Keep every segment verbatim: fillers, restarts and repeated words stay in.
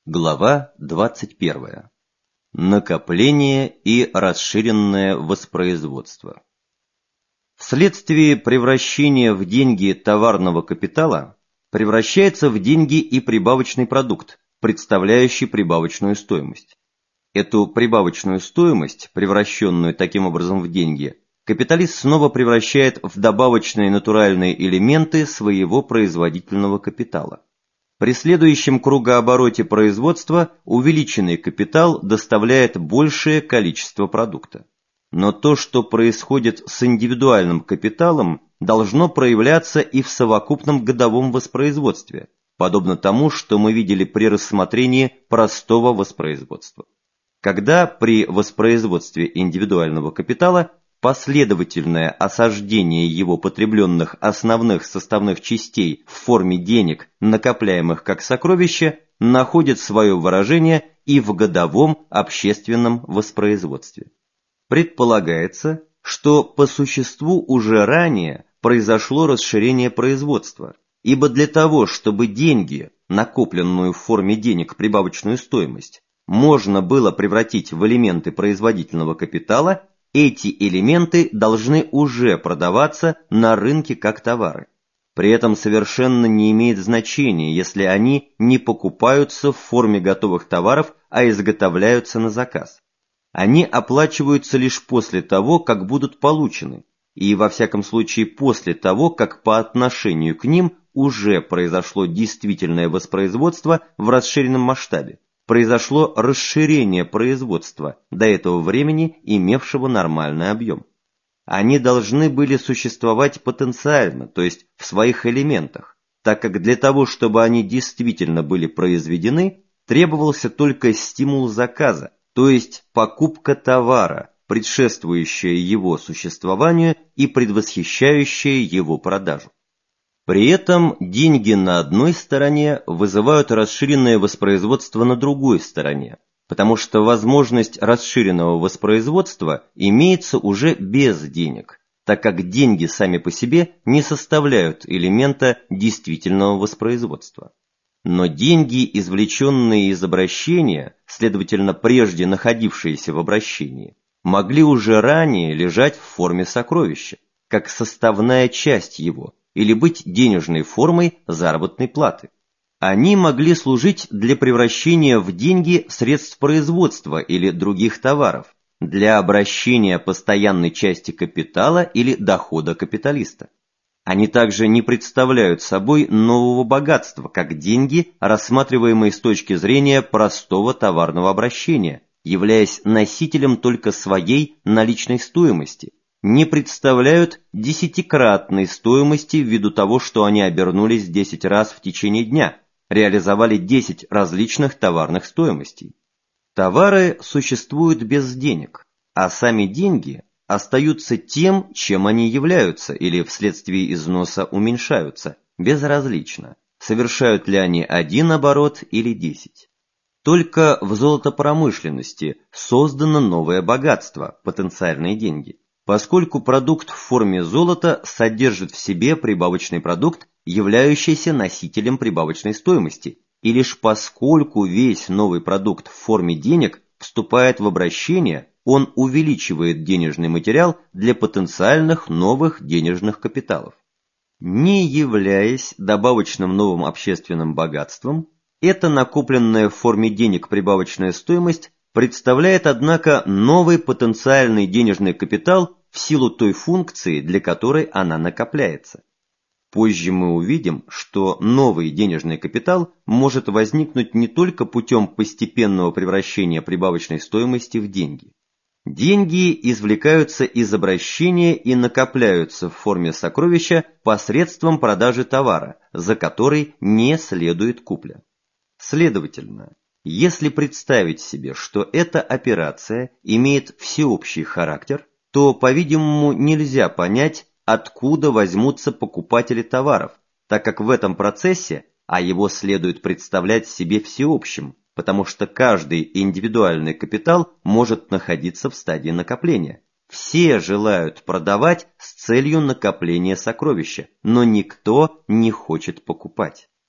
Глава двадцать первая. Накопление и расширенное воспроизводство. Вследствие превращения в деньги товарного капитала превращается в деньги и прибавочный продукт, представляющий прибавочную стоимость. Эту прибавочную стоимость, превращенную таким образом в деньги, капиталист снова превращает в добавочные натуральные элементы своего производительного капитала. При следующем кругообороте производства увеличенный капитал доставляет большее количество продукта. Но то, что происходит с индивидуальным капиталом, должно проявляться и в совокупном годовом воспроизводстве, подобно тому, что мы видели при рассмотрении простого воспроизводства. Когда при воспроизводстве индивидуального капитала последовательное осаждение его потребленных основных составных частей в форме денег, накопляемых как сокровища, находит свое выражение и в годовом общественном воспроизводстве. Предполагается, что по существу уже ранее произошло расширение производства, ибо для того, чтобы деньги, накопленную в форме денег прибавочную стоимость, можно было превратить в элементы производительного капитала, эти элементы должны уже продаваться на рынке как товары. При этом совершенно не имеет значения, если они не покупаются в форме готовых товаров, а изготовляются на заказ. Они оплачиваются лишь после того, как будут получены, и во всяком случае после того, как по отношению к ним уже произошло действительное воспроизводство в расширенном масштабе. Произошло расширение производства, до этого времени имевшего нормальный объем. Они должны были существовать потенциально, то есть в своих элементах, так как для того, чтобы они действительно были произведены, требовался только стимул заказа, то есть покупка товара, предшествующая его существованию и предвосхищающая его продажу. При этом деньги на одной стороне вызывают расширенное воспроизводство на другой стороне, потому что возможность расширенного воспроизводства имеется уже без денег, так как деньги сами по себе не составляют элемента действительного воспроизводства. Но деньги, извлеченные из обращения, следовательно, прежде находившиеся в обращении, могли уже ранее лежать в форме сокровища, как составная часть его, или быть денежной формой заработной платы. Они могли служить для превращения в деньги средств производства или других товаров, для обращения постоянной части капитала или дохода капиталиста. Они также не представляют собой нового богатства, как деньги, рассматриваемые с точки зрения простого товарного обращения, являясь носителем только своей наличной стоимости, не представляют десятикратной стоимости ввиду того, что они обернулись десять раз в течение дня, реализовали десять различных товарных стоимостей. Товары существуют без денег, а сами деньги остаются тем, чем они являются, или вследствие износа уменьшаются, безразлично, совершают ли они один оборот или десять. Только в золотопромышленности создано новое богатство, потенциальные деньги, поскольку продукт в форме золота содержит в себе прибавочный продукт, являющийся носителем прибавочной стоимости, и лишь поскольку весь новый продукт в форме денег вступает в обращение, он увеличивает денежный материал для потенциальных новых денежных капиталов. Не являясь добавочным новым общественным богатством, эта накопленная в форме денег прибавочная стоимость представляет, однако, новый потенциальный денежный капитал в силу той функции, для которой она накопляется. Позже мы увидим, что новый денежный капитал может возникнуть не только путем постепенного превращения прибавочной стоимости в деньги. Деньги извлекаются из обращения и накопляются в форме сокровища посредством продажи товара, за который не следует купля. Следовательно, если представить себе, что эта операция имеет всеобщий характер, то, по-видимому, нельзя понять, откуда возьмутся покупатели товаров, так как в этом процессе, а его следует представлять себе всеобщим, потому что каждый индивидуальный капитал может находиться в стадии накопления. Все желают продавать с целью накопления сокровища, но никто не хочет покупать.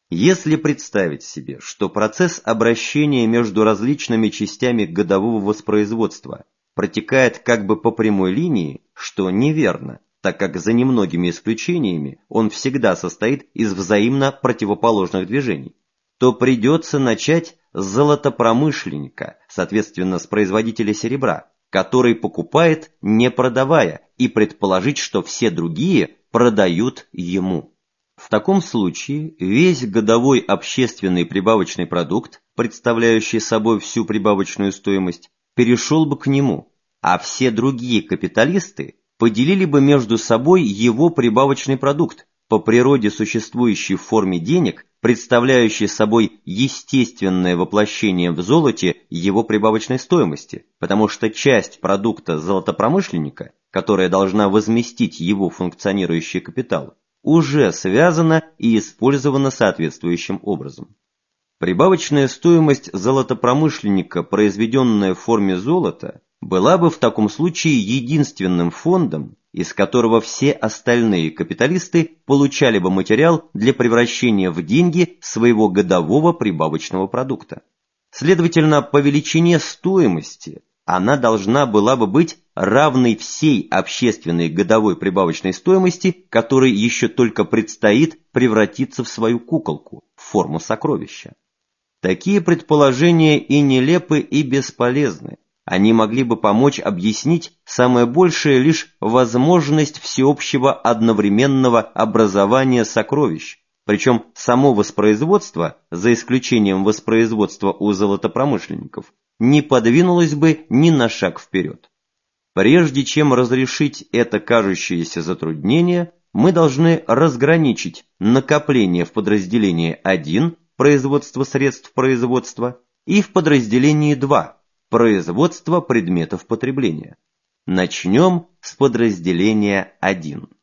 Если представить себе, что процесс обращения между различными частями годового воспроизводства протекает как бы по прямой линии, что неверно, так как за немногими исключениями он всегда состоит из взаимно противоположных движений, то придется начать с золотопромышленника, соответственно с производителя серебра, который покупает, не продавая, и предположить, что все другие продают ему. В таком случае весь годовой общественный прибавочный продукт, представляющий собой всю прибавочную стоимость, перешел бы к нему, а все другие капиталисты поделили бы между собой его прибавочный продукт, по природе существующий в форме денег, представляющий собой естественное воплощение в золоте его прибавочной стоимости, потому что часть продукта золотопромышленника, которая должна возместить его функционирующий капитал, уже связана и использована соответствующим образом. Прибавочная стоимость золотопромышленника, произведенная в форме золота, была бы в таком случае единственным фондом, из которого все остальные капиталисты получали бы материал для превращения в деньги своего годового прибавочного продукта. Следовательно, по величине стоимости она должна была бы быть равной всей общественной годовой прибавочной стоимости, которой еще только предстоит превратиться в свою куколку, в форму сокровища. Такие предположения и нелепы, и бесполезны. Они могли бы помочь объяснить самое большее лишь возможность всеобщего одновременного образования сокровищ, причем само воспроизводство, за исключением воспроизводства у золотопромышленников, не подвинулось бы ни на шаг вперед. Прежде чем разрешить это кажущееся затруднение, мы должны разграничить накопление в подразделении один, производство средств производства, и в подразделении два, производство предметов потребления. Начнем с подразделения один.